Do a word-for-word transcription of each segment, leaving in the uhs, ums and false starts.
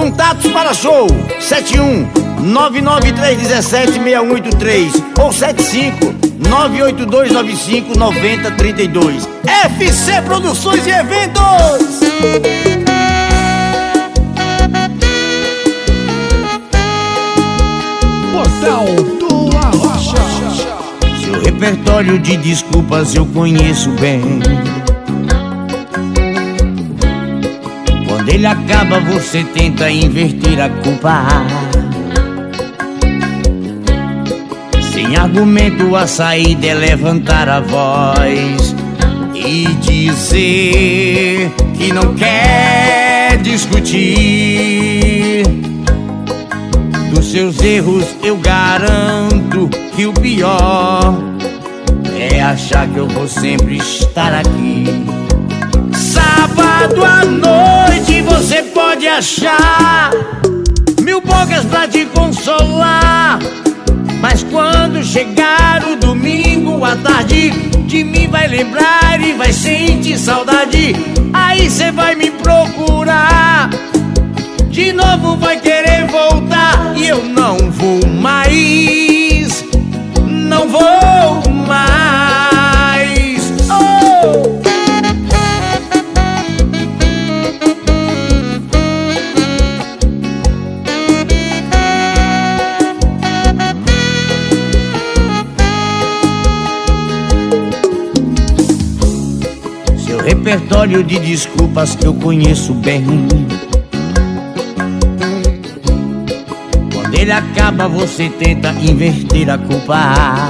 Contatos para show sete um nove nove três um sete seis um oito três ou sete cinco nove oito dois nove cinco nove zero três dois. F C Produções e Eventos. Portal do Arrocha. Seu repertório de desculpas eu conheço bem. Quando ele acaba você tenta inverter a culpa. Sem argumento a saída é levantar a voz e dizer que não quer discutir. Dos seus erros eu garanto que o pior é achar que eu vou sempre estar aqui. Sábado à noite você pode achar mil bocas pra te consolar, mas quando chegar o domingo à tarde, de mim vai lembrar e vai sentir saudade. Aí cê vai me procurar, de novo vai querer voltar, e eu não vou mais, não vou mais. Oh! Seu repertório de desculpas eu conheço bem. Quando ele acaba você tenta inverter a culpa.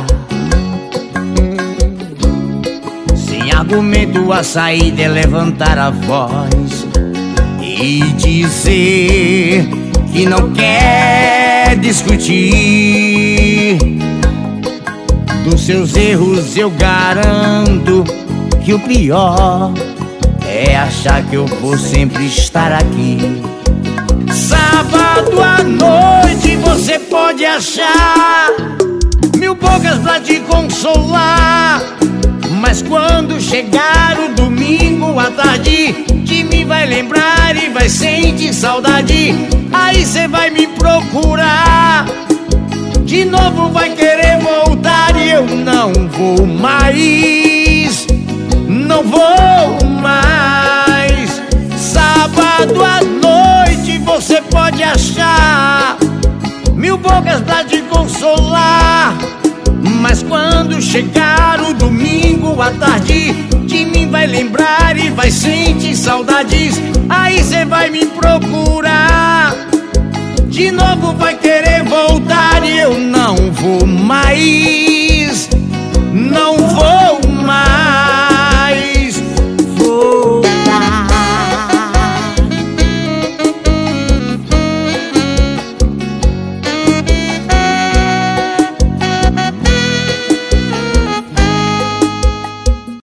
Sem argumento a saída é levantar a voz e dizer que não quer discutir. Dos seus erros eu garanto que o pior é achar que eu vou sempre estar aqui. Sábado à noite você pode achar mil bocas pra te consolar, mas quando chegar o domingo à tarde, de mim vai lembrar e vai sentir saudade. Aí cê vai me procurar, de novo vai querer voltar, e eu não vou mais, não vou mais. Sábado à noite você pode achar mil bocas pra te consolar, mas quando chegar o domingo à tarde, de mim vai lembrar e vai sentir saudades. Aí cê vai me procurar, de novo vai querer voltar, e eu não vou mais,